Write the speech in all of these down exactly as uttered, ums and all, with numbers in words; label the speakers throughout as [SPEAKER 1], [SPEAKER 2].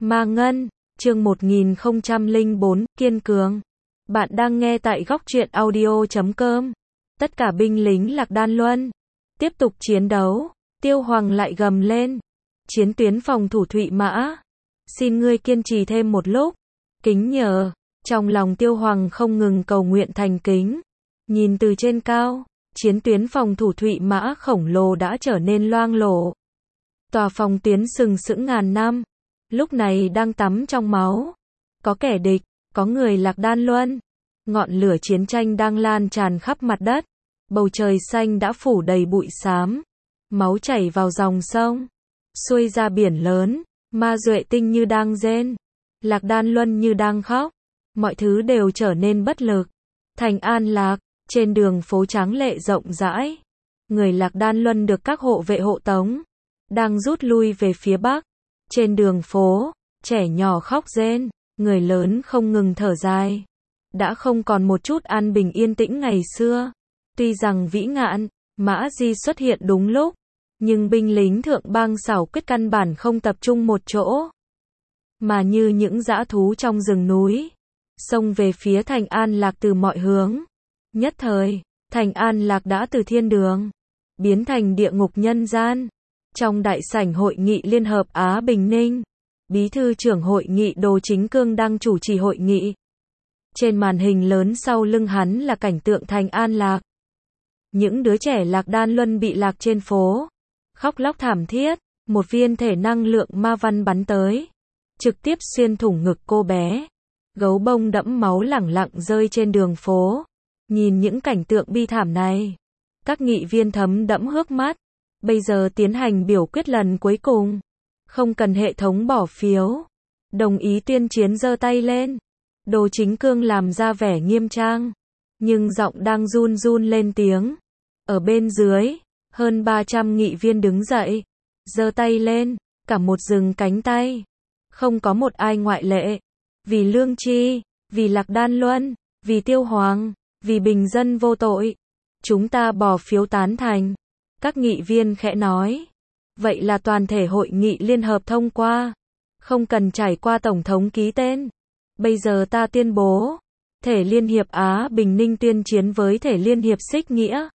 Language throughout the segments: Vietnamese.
[SPEAKER 1] Ma Ngân, chương một nghìn không trăm lẻ bốn, Kiên Cường. Bạn đang nghe tại góc truyện audio chấm com. Tất cả binh lính Lạc Đan Luân tiếp tục chiến đấu. Tiêu Hoàng lại gầm lên. Chiến tuyến phòng thủ Thụy Mã. Xin ngươi kiên trì thêm một lúc. Kính nhờ. Trong lòng Tiêu Hoàng không ngừng cầu nguyện thành kính. Nhìn từ trên cao, chiến tuyến phòng thủ Thụy Mã khổng lồ đã trở nên loang lổ. Tòa phòng tuyến sừng sững ngàn năm, lúc này đang tắm trong máu. Có kẻ địch, có người Lạc Đan Luân. Ngọn lửa chiến tranh đang lan tràn khắp mặt đất. Bầu trời xanh đã phủ đầy bụi xám. Máu chảy vào dòng sông, xuôi ra biển lớn. Ma Duệ Tinh như đang rên, Lạc Đan Luân như đang khóc. Mọi thứ đều trở nên bất lực. Thành An Lạc, trên đường phố tráng lệ rộng rãi. Người Lạc Đan Luân được các hộ vệ hộ tống, đang rút lui về phía bắc. Trên đường phố, trẻ nhỏ khóc rên, người lớn không ngừng thở dài. Đã không còn một chút an bình yên tĩnh ngày xưa. Tuy rằng Vĩ Ngạn, Mã Di xuất hiện đúng lúc, nhưng binh lính thượng bang xảo quyết căn bản không tập trung một chỗ, mà như những dã thú trong rừng núi, xông về phía Thành An Lạc từ mọi hướng. Nhất thời, Thành An Lạc đã từ thiên đường biến thành địa ngục nhân gian. Trong đại sảnh hội nghị Liên hợp Á Bình Ninh, Bí thư trưởng hội nghị Đồ Chính Cương đang chủ trì hội nghị. Trên màn hình lớn sau lưng hắn là cảnh tượng Thành An Lạc. Những đứa trẻ Lạc Đan Luân bị lạc trên phố, khóc lóc thảm thiết. Một viên thể năng lượng ma văn bắn tới, trực tiếp xuyên thủng ngực cô bé. Gấu bông đẫm máu lẳng lặng rơi trên đường phố. Nhìn những cảnh tượng bi thảm này, các nghị viên thấm đẫm nước mắt. Bây giờ tiến hành biểu quyết lần cuối cùng. Không cần hệ thống bỏ phiếu. Đồng ý tuyên chiến giơ tay lên. Đồ Chính Cương làm ra vẻ nghiêm trang, nhưng giọng đang run run lên tiếng. Ở bên dưới, hơn ba trăm nghị viên đứng dậy, giơ tay lên, cả một rừng cánh tay. Không có một ai ngoại lệ. Vì lương tri, vì Lạc Đan Luân, vì Tiêu Hoàng, vì bình dân vô tội. Chúng ta bỏ phiếu tán thành. Các nghị viên khẽ nói. Vậy là toàn thể hội nghị liên hợp thông qua. Không cần trải qua Tổng thống ký tên. Bây giờ ta tuyên bố. Thể Liên hiệp Á Bình Ninh tuyên chiến với Thể Liên hiệp Xích Nghĩa.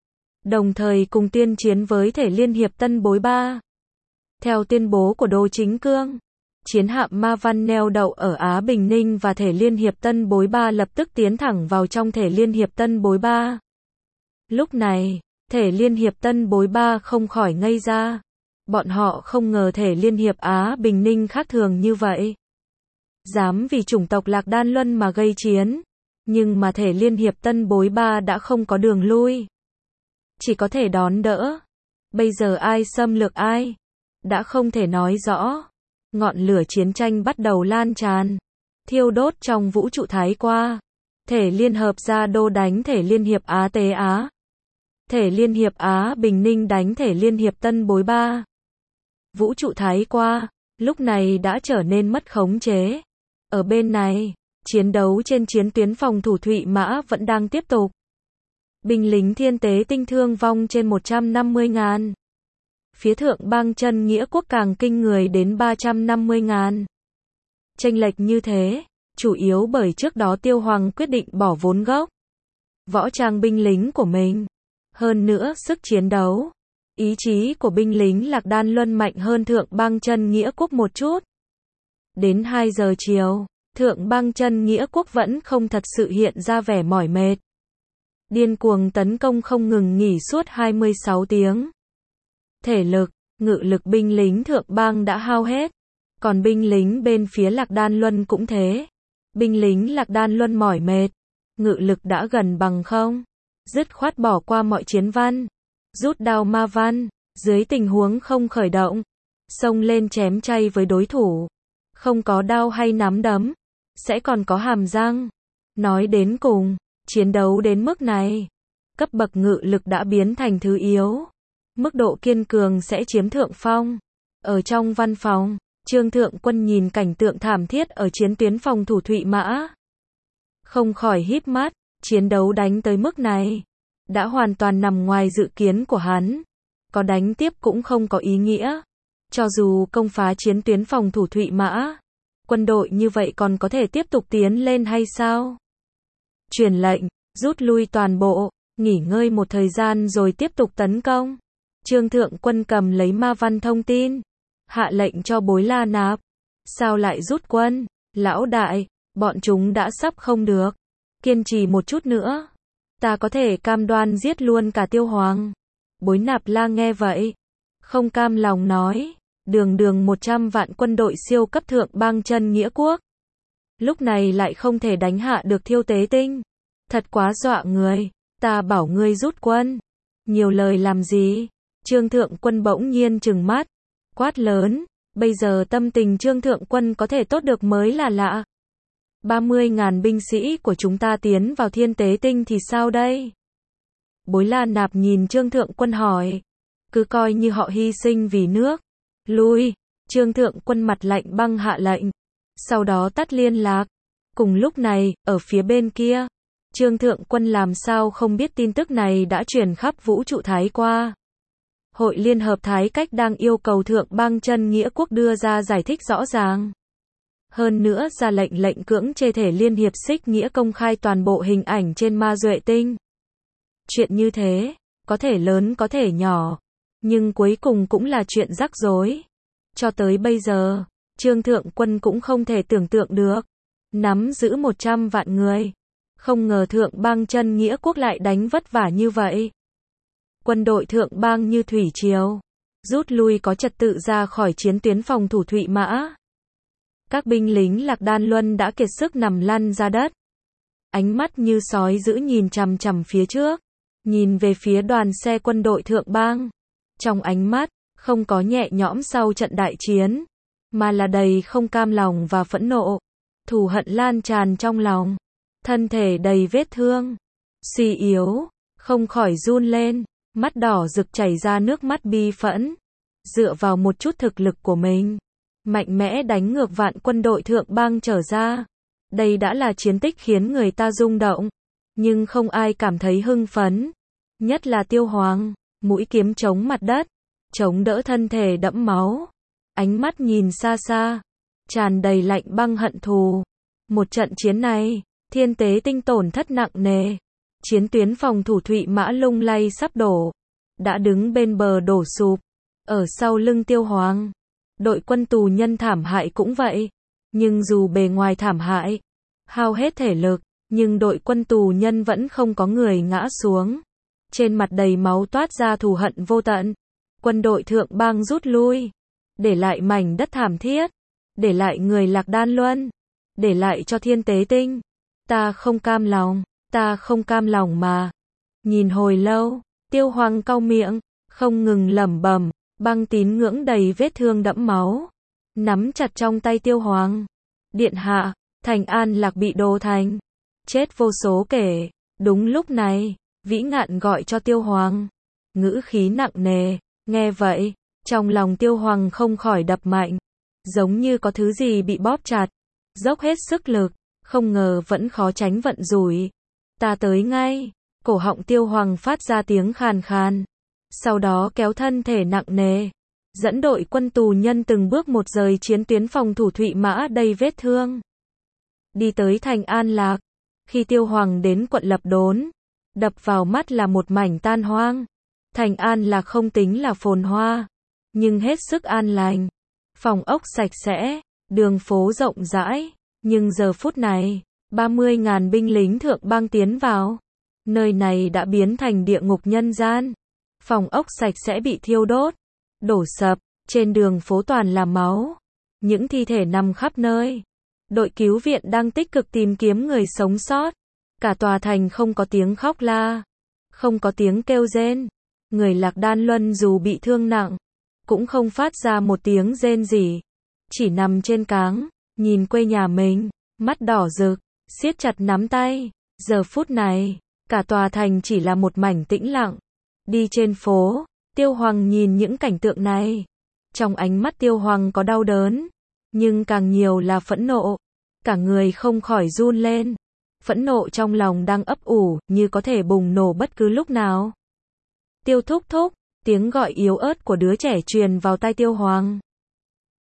[SPEAKER 1] Đồng thời cùng tuyên chiến với Thể Liên hiệp Tân Bối Ba. Theo tuyên bố của Đồ Chính Cương, chiến hạm Ma Văn neo đậu ở Á Bình Ninh và Thể Liên hiệp Tân Bối Ba lập tức tiến thẳng vào trong Thể Liên hiệp Tân Bối Ba. Lúc này, Thể Liên hiệp Tân Bối Ba không khỏi ngây ra. Bọn họ không ngờ Thể Liên hiệp Á Bình Ninh khác thường như vậy. Dám vì chủng tộc Lạc Đan Luân mà gây chiến. Nhưng mà Thể Liên hiệp Tân Bối Ba đã không có đường lui. Chỉ có thể đón đỡ. Bây giờ ai xâm lược ai? Đã không thể nói rõ. Ngọn lửa chiến tranh bắt đầu lan tràn, thiêu đốt trong vũ trụ thái qua. Thể Liên hợp Gia Đô đánh Thể Liên hiệp Á Tế Á. Thể Liên hiệp Á Bình Ninh đánh Thể Liên hiệp Tân Bối Ba. Vũ trụ thái qua, lúc này đã trở nên mất khống chế. Ở bên này, chiến đấu trên chiến tuyến phòng thủ Thụy Mã vẫn đang tiếp tục. Binh lính Thiên Tế Tinh thương vong trên một trăm năm mươi ngàn. Phía thượng bang Chân Nghĩa Quốc càng kinh người đến ba trăm năm mươi ngàn. Chênh lệch như thế, chủ yếu bởi trước đó Tiêu Hoàng quyết định bỏ vốn gốc, võ trang binh lính của mình. Hơn nữa sức chiến đấu, ý chí của binh lính Lạc Đan Luân mạnh hơn thượng bang Chân Nghĩa Quốc một chút. Đến hai giờ chiều, thượng bang Chân Nghĩa Quốc vẫn không thật sự hiện ra vẻ mỏi mệt. Điên cuồng tấn công không ngừng nghỉ suốt hai mươi sáu tiếng. Thể lực, ngự lực binh lính thượng bang đã hao hết. Còn binh lính bên phía Lạc Đan Luân cũng thế. Binh lính Lạc Đan Luân mỏi mệt, ngự lực đã gần bằng không. Dứt khoát bỏ qua mọi chiến văn, rút đao ma văn, dưới tình huống không khởi động, xông lên chém chay với đối thủ. Không có đao hay nắm đấm, sẽ còn có hàm răng. Nói đến cùng, chiến đấu đến mức này, cấp bậc ngự lực đã biến thành thứ yếu. Mức độ kiên cường sẽ chiếm thượng phong. Ở trong văn phòng, Trương Thượng Quân nhìn cảnh tượng thảm thiết ở chiến tuyến phòng thủ Thụy Mã. Không khỏi híp mắt, chiến đấu đánh tới mức này, đã hoàn toàn nằm ngoài dự kiến của hắn. Có đánh tiếp cũng không có ý nghĩa. Cho dù công phá chiến tuyến phòng thủ Thụy Mã, quân đội như vậy còn có thể tiếp tục tiến lên hay sao? Truyền lệnh, rút lui toàn bộ, nghỉ ngơi một thời gian rồi tiếp tục tấn công. Trương Thượng Quân cầm lấy ma văn thông tin, hạ lệnh cho Bối La Nạp. Sao lại rút quân? Lão đại, bọn chúng đã sắp không được. Kiên trì một chút nữa. Ta có thể cam đoan giết luôn cả Tiêu Hoàng. Bối Nạp La nghe vậy, không cam lòng nói, đường đường một trăm vạn quân đội siêu cấp thượng bang chân nghĩa quốc. Lúc này lại không thể đánh hạ được Thiêu Tế Tinh. Thật quá dọa người, ta bảo ngươi rút quân. Nhiều lời làm gì? Trương Thượng Quân bỗng nhiên trừng mắt, quát lớn, bây giờ tâm tình Trương Thượng Quân có thể tốt được mới là lạ. ba mươi ngàn binh sĩ của chúng ta tiến vào Thiên Tế Tinh thì sao đây? Bối La Nạp nhìn Trương Thượng Quân hỏi, cứ coi như họ hy sinh vì nước. Lui, Trương Thượng Quân mặt lạnh băng hạ lệnh, sau đó tắt liên lạc. Cùng lúc này, ở phía bên kia, Trương Thượng Quân làm sao không biết tin tức này đã truyền khắp vũ trụ Thái qua. Hội Liên hợp Thái Cách đang yêu cầu Thượng bang chân nghĩa quốc đưa ra giải thích rõ ràng. Hơn nữa ra lệnh lệnh cưỡng chế thể Liên hiệp Xích Nghĩa công khai toàn bộ hình ảnh trên Ma Duệ Tinh. Chuyện như thế, có thể lớn có thể nhỏ, nhưng cuối cùng cũng là chuyện rắc rối. Cho tới bây giờ, Trương Thượng Quân cũng không thể tưởng tượng được. Nắm giữ một trăm vạn người. Không ngờ Thượng bang chân nghĩa quốc lại đánh vất vả như vậy. Quân đội Thượng bang như thủy triều, rút lui có trật tự ra khỏi chiến tuyến phòng thủ Thụy Mã. Các binh lính Lạc Đan Luân đã kiệt sức nằm lăn ra đất. Ánh mắt như sói dữ nhìn chằm chằm phía trước, nhìn về phía đoàn xe quân đội Thượng bang. Trong ánh mắt, không có nhẹ nhõm sau trận đại chiến, mà là đầy không cam lòng và phẫn nộ. Thù hận lan tràn trong lòng, thân thể đầy vết thương, suy yếu, không khỏi run lên, mắt đỏ rực chảy ra nước mắt bi phẫn. Dựa vào một chút thực lực của mình, mạnh mẽ đánh ngược vạn quân đội Thượng bang trở ra. Đây đã là chiến tích khiến người ta rung động, nhưng không ai cảm thấy hưng phấn. Nhất là Tiêu Hoàng, mũi kiếm chống mặt đất, chống đỡ thân thể đẫm máu. Ánh mắt nhìn xa xa, tràn đầy lạnh băng hận thù. Một trận chiến này, Thiên Tế Tinh tổn thất nặng nề. Chiến tuyến phòng thủ Thụy Mã lung lay sắp đổ, đã đứng bên bờ đổ sụp. Ở sau lưng Tiêu Hoàng, đội quân tù nhân thảm hại cũng vậy. Nhưng dù bề ngoài thảm hại, hao hết thể lực, nhưng đội quân tù nhân vẫn không có người ngã xuống. Trên mặt đầy máu toát ra thù hận vô tận. Quân đội Thượng bang rút lui, để lại mảnh đất thảm thiết, để lại người Lạc Đan Luân, để lại cho Thiên Tế Tinh. Ta không cam lòng, ta không cam lòng mà. Nhìn hồi lâu, Tiêu Hoàng cau miệng, không ngừng lẩm bẩm, băng tín ngưỡng đầy vết thương đẫm máu, nắm chặt trong tay Tiêu Hoàng. Điện hạ, Thành An Lạc bị đổ thành, chết vô số kể. Đúng lúc này, Vĩ Ngạn gọi cho Tiêu Hoàng, ngữ khí nặng nề. Nghe vậy, trong lòng Tiêu Hoàng không khỏi đập mạnh, giống như có thứ gì bị bóp chặt. Dốc hết sức lực, không ngờ vẫn khó tránh vận rủi. Ta tới ngay. Cổ họng Tiêu Hoàng phát ra tiếng khàn khàn, sau đó kéo thân thể nặng nề, dẫn đội quân tù nhân từng bước một rời chiến tuyến phòng thủ Thụy Mã đầy vết thương, đi tới thành An Lạc. Khi Tiêu Hoàng đến quận Lập Đốn, đập vào mắt là một mảnh tan hoang. Thành An Lạc không tính là phồn hoa, nhưng hết sức an lành. Phòng ốc sạch sẽ, đường phố rộng rãi, nhưng giờ phút này, ba mươi ngàn binh lính Thượng bang tiến vào. Nơi này đã biến thành địa ngục nhân gian. Phòng ốc sạch sẽ bị thiêu đốt, đổ sập, trên đường phố toàn là máu. Những thi thể nằm khắp nơi. Đội cứu viện đang tích cực tìm kiếm người sống sót. Cả tòa thành không có tiếng khóc la, không có tiếng kêu rên. Người Lạc Đan Luân dù bị thương nặng, cũng không phát ra một tiếng rên gì. Chỉ nằm trên cáng, nhìn quê nhà mình, mắt đỏ rực, siết chặt nắm tay. Giờ phút này, cả tòa thành chỉ là một mảnh tĩnh lặng. Đi trên phố, Tiêu Hoàng nhìn những cảnh tượng này. Trong ánh mắt Tiêu Hoàng có đau đớn, nhưng càng nhiều là phẫn nộ. Cả người không khỏi run lên. Phẫn nộ trong lòng đang ấp ủ, như có thể bùng nổ bất cứ lúc nào. Tiêu thúc thúc, tiếng gọi yếu ớt của đứa trẻ truyền vào tai Tiêu Hoàng.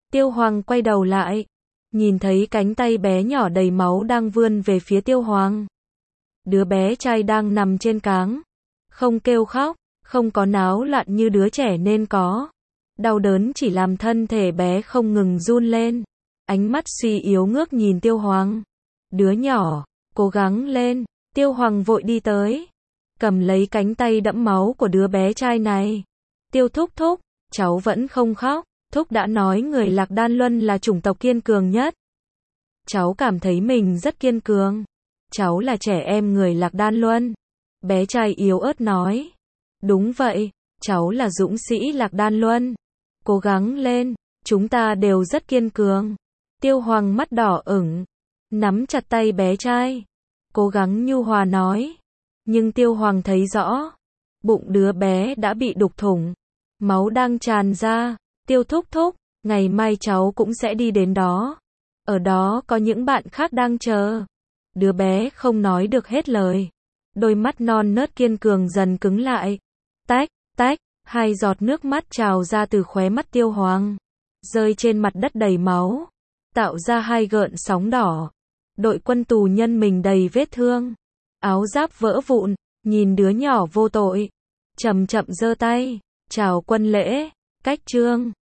[SPEAKER 1] Tiêu Hoàng quay đầu lại, nhìn thấy cánh tay bé nhỏ đầy máu đang vươn về phía Tiêu Hoàng. Đứa bé trai đang nằm trên cáng, không kêu khóc, không có náo loạn như đứa trẻ nên có. Đau đớn chỉ làm thân thể bé không ngừng run lên. Ánh mắt suy yếu ngước nhìn Tiêu Hoàng. Đứa nhỏ, cố gắng lên. Tiêu Hoàng vội đi tới, cầm lấy cánh tay đẫm máu của đứa bé trai này. Tiêu thúc thúc, cháu vẫn không khóc. Thúc đã nói người Lạc Đan Luân là chủng tộc kiên cường nhất. Cháu cảm thấy mình rất kiên cường. Cháu là trẻ em người Lạc Đan Luân. Bé trai yếu ớt nói. Đúng vậy, cháu là dũng sĩ Lạc Đan Luân. Cố gắng lên, chúng ta đều rất kiên cường. Tiêu Hoàng mắt đỏ ửng, nắm chặt tay bé trai, cố gắng nhu hòa nói. Nhưng Tiêu Hoàng thấy rõ, bụng đứa bé đã bị đục thủng, máu đang tràn ra. Tiêu thúc thúc, ngày mai cháu cũng sẽ đi đến đó. Ở đó có những bạn khác đang chờ. Đứa bé không nói được hết lời. Đôi mắt non nớt kiên cường dần cứng lại. Tách, tách, hai giọt nước mắt trào ra từ khóe mắt Tiêu Hoàng, rơi trên mặt đất đầy máu, tạo ra hai gợn sóng đỏ. Đội quân tù nhân mình đầy vết thương, áo giáp vỡ vụn, nhìn đứa nhỏ vô tội, chậm chậm giơ tay, chào quân lễ, cách trương.